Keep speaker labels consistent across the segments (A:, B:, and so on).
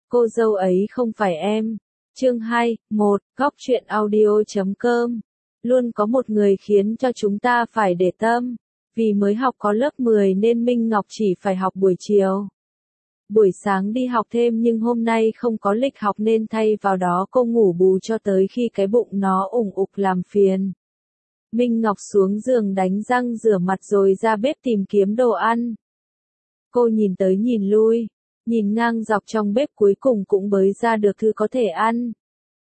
A: Cô dâu ấy không phải em. Chương 2, 1, Góc truyện audio.com. Luôn có một người khiến cho chúng ta phải để tâm. Vì mới học có lớp 10 nên Minh Ngọc chỉ phải học buổi chiều. Buổi sáng đi học thêm nhưng hôm nay không có lịch học nên thay vào đó cô ngủ bù cho tới khi cái bụng nó ủng ục làm phiền. Minh Ngọc xuống giường đánh răng rửa mặt rồi ra bếp tìm kiếm đồ ăn. Cô nhìn tới nhìn lui, nhìn ngang dọc trong bếp cuối cùng cũng bới ra được thứ có thể ăn.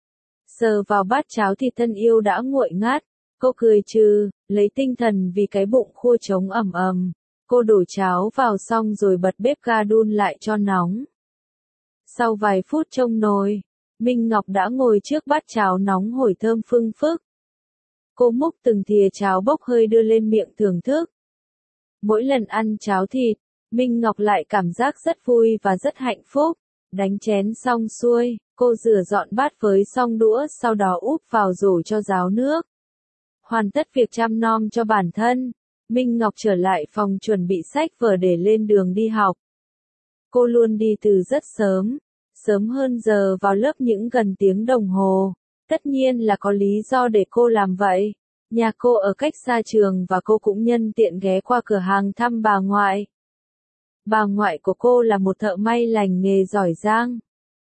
A: Sờ vào bát cháo thì thân yêu đã nguội ngát, cô cười trừ, lấy tinh thần vì cái bụng khô trống ầm ầm. Cô đổ cháo vào xong rồi bật bếp ga đun lại cho nóng. Sau vài phút trông nồi, Minh Ngọc đã ngồi trước bát cháo nóng hổi thơm phưng phức. Cô múc từng thìa cháo bốc hơi đưa lên miệng thưởng thức. Mỗi lần ăn cháo thịt, Minh Ngọc lại cảm giác rất vui và rất hạnh phúc. Đánh chén xong xuôi, cô rửa dọn bát với xong đũa sau đó úp vào rổ cho ráo nước. Hoàn tất việc chăm nom cho bản thân, Minh Ngọc trở lại phòng chuẩn bị sách vở để lên đường đi học. Cô luôn đi từ rất sớm, sớm hơn giờ vào lớp những gần tiếng đồng hồ. Tất nhiên là có lý do để cô làm vậy. Nhà cô ở cách xa trường và cô cũng nhân tiện ghé qua cửa hàng thăm bà ngoại. Bà ngoại của cô là một thợ may lành nghề giỏi giang.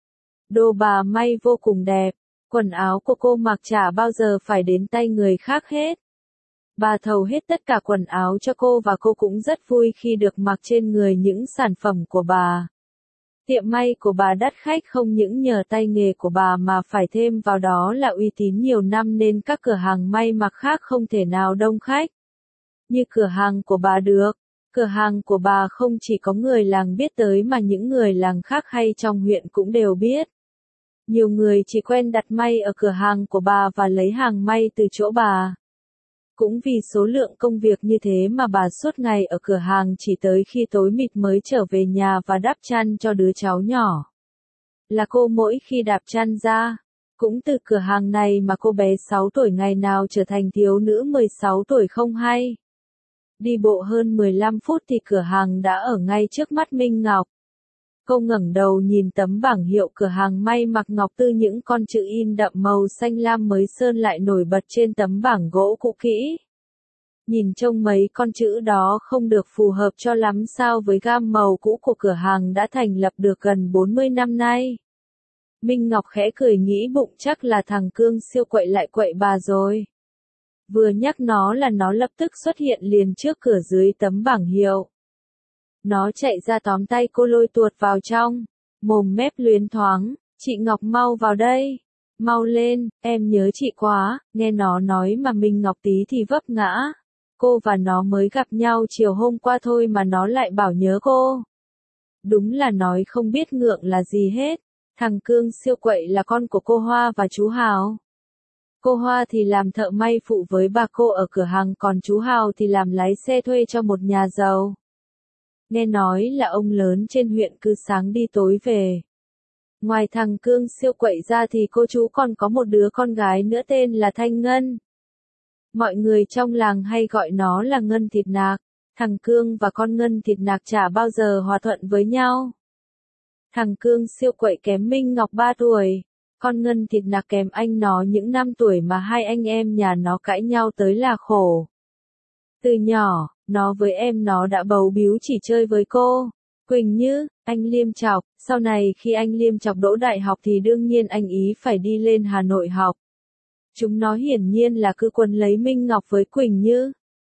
A: Đồ bà may vô cùng đẹp, quần áo của cô mặc chả bao giờ phải đến tay người khác hết. Bà thầu hết tất cả quần áo cho cô và cô cũng rất vui khi được mặc trên người những sản phẩm của bà. Tiệm may của bà đắt khách không những nhờ tay nghề của bà mà phải thêm vào đó là uy tín nhiều năm nên các cửa hàng may mặc khác không thể nào đông khách như cửa hàng của bà được. Cửa hàng của bà không chỉ có người làng biết tới mà những người làng khác hay trong huyện cũng đều biết. Nhiều người chỉ quen đặt may ở cửa hàng của bà và lấy hàng may từ chỗ bà. Cũng vì số lượng công việc như thế mà bà suốt ngày ở cửa hàng chỉ tới khi tối mịt mới trở về nhà và đắp chăn cho đứa cháu nhỏ. Là cô mỗi khi đạp chăn ra, cũng từ cửa hàng này mà cô bé 6 tuổi ngày nào trở thành thiếu nữ 16 tuổi không hay. Đi bộ hơn 15 phút thì cửa hàng đã ở ngay trước mắt Minh Ngọc. Cô ngẩng đầu nhìn tấm bảng hiệu cửa hàng may mặc Ngọc Tư, những con chữ in đậm màu xanh lam mới sơn lại nổi bật trên tấm bảng gỗ cũ kỹ. Nhìn trông mấy con chữ đó không được phù hợp cho lắm sao với gam màu cũ của cửa hàng đã thành lập được gần 40 năm nay. Minh Ngọc khẽ cười nghĩ bụng chắc là thằng Cương siêu quậy lại quậy bà rồi. Vừa nhắc nó là nó lập tức xuất hiện liền trước cửa dưới tấm bảng hiệu. Nó chạy ra tóm tay cô lôi tuột vào trong, mồm mép luyến thoáng, chị Ngọc mau vào đây, mau lên, em nhớ chị quá, nghe nó nói mà Minh Ngọc tí thì vấp ngã. Cô và nó mới gặp nhau chiều hôm qua thôi mà nó lại bảo nhớ cô. Đúng là nói không biết ngượng là gì hết, thằng Cương siêu quậy là con của cô Hoa và chú Hào. Cô Hoa thì làm thợ may phụ với bà cô ở cửa hàng còn chú Hào thì làm lái xe thuê cho một nhà giàu. Nghe nói là ông lớn trên huyện cứ sáng đi tối về. Ngoài thằng Cương siêu quậy ra thì cô chú còn có một đứa con gái nữa tên là Thanh Ngân. Mọi người trong làng hay gọi nó là Ngân Thịt Nạc. Thằng Cương và con Ngân Thịt Nạc chả bao giờ hòa thuận với nhau. Thằng Cương siêu quậy kém Minh Ngọc 3 tuổi. Con Ngân Thịt Nạc kém anh nó những 5 tuổi mà hai anh em nhà nó cãi nhau tới là khổ. Từ nhỏ, nó với em nó đã bấu víu chỉ chơi với cô, Quỳnh Như, anh Liêm Chọc. Sau này khi anh Liêm Chọc đỗ đại học thì đương nhiên anh ý phải đi lên Hà Nội học. Chúng nó hiển nhiên là cứ quấn lấy Minh Ngọc với Quỳnh Như.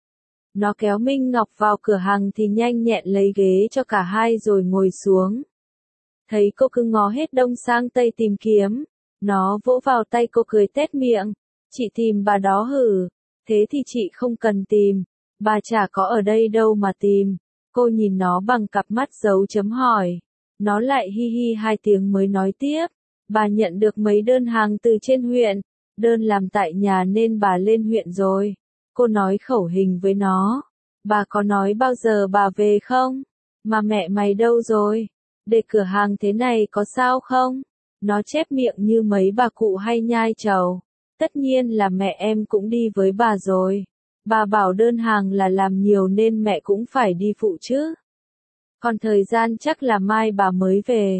A: Nó kéo Minh Ngọc vào cửa hàng thì nhanh nhẹn lấy ghế cho cả hai rồi ngồi xuống. Thấy cô cứ ngó hết đông sang tây tìm kiếm, nó vỗ vào tay cô cười tét miệng. Chị tìm bà đó hử? Thế thì chị không cần tìm, bà chả có ở đây đâu mà tìm. Cô nhìn nó bằng cặp mắt dấu chấm hỏi. Nó lại hi hi 2 tiếng mới nói tiếp. Bà nhận được mấy đơn hàng từ trên huyện, đơn làm tại nhà nên bà lên huyện rồi. Cô nói khẩu hình với nó. Bà có nói bao giờ bà về không? Mà mẹ mày đâu rồi? Để cửa hàng thế này có sao không? Nó chép miệng như mấy bà cụ hay nhai trầu. Tất nhiên là mẹ em cũng đi với bà rồi. Bà bảo đơn hàng là làm nhiều nên mẹ cũng phải đi phụ chứ. Còn thời gian chắc là mai bà mới về.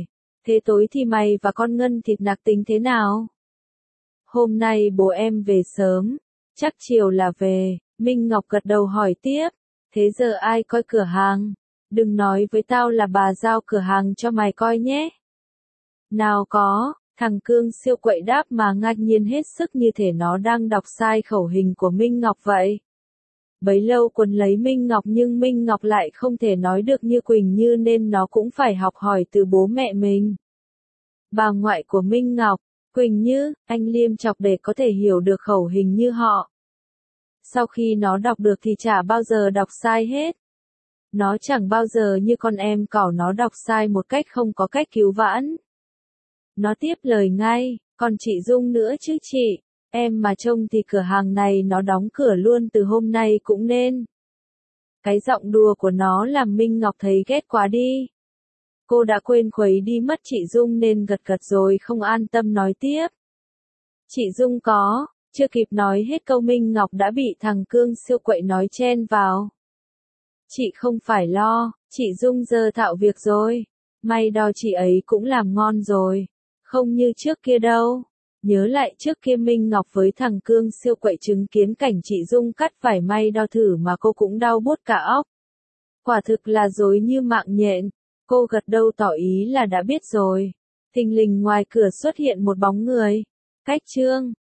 A: Thế tối thì mày và con Ngân thịt nạc tính thế nào? Hôm nay bố em về sớm, chắc chiều là về. Minh Ngọc gật đầu hỏi tiếp, thế giờ ai coi cửa hàng? Đừng nói với tao là bà giao cửa hàng cho mày coi nhé. Nào có, thằng Cương siêu quậy đáp mà ngạc nhiên hết sức như thể nó đang đọc sai khẩu hình của Minh Ngọc vậy. Bấy lâu quấn lấy Minh Ngọc nhưng Minh Ngọc lại không thể nói được như Quỳnh Như nên nó cũng phải học hỏi từ bố mẹ mình. Bà ngoại của Minh Ngọc, Quỳnh Như, anh liêm chọc để có thể hiểu được khẩu hình như họ. Sau khi nó đọc được thì chả bao giờ đọc sai hết. Nó chẳng bao giờ như con em cỏ nó đọc sai một cách không có cách cứu vãn. Nó tiếp lời ngay, còn chị Dung nữa chứ chị, em mà trông thì cửa hàng này nó đóng cửa luôn từ hôm nay cũng nên. Cái giọng đùa của nó làm Minh Ngọc thấy ghét quá đi. Cô đã quên khuấy đi mất chị Dung nên gật gật rồi không an tâm nói tiếp. Chị Dung có, chưa kịp nói hết câu Minh Ngọc đã bị thằng Cương siêu quậy nói chen vào. Chị không phải lo, chị Dung giờ thạo việc rồi. May đo chị ấy cũng làm ngon rồi. Không như trước kia đâu. Nhớ lại trước kia Minh Ngọc với thằng Cương siêu quậy chứng kiến cảnh chị Dung cắt vải may đo thử mà cô cũng đau buốt cả óc. Quả thực là dối như mạng nhện. Cô gật đầu tỏ ý là đã biết rồi. Thình lình ngoài cửa xuất hiện một bóng người. Cách Trương.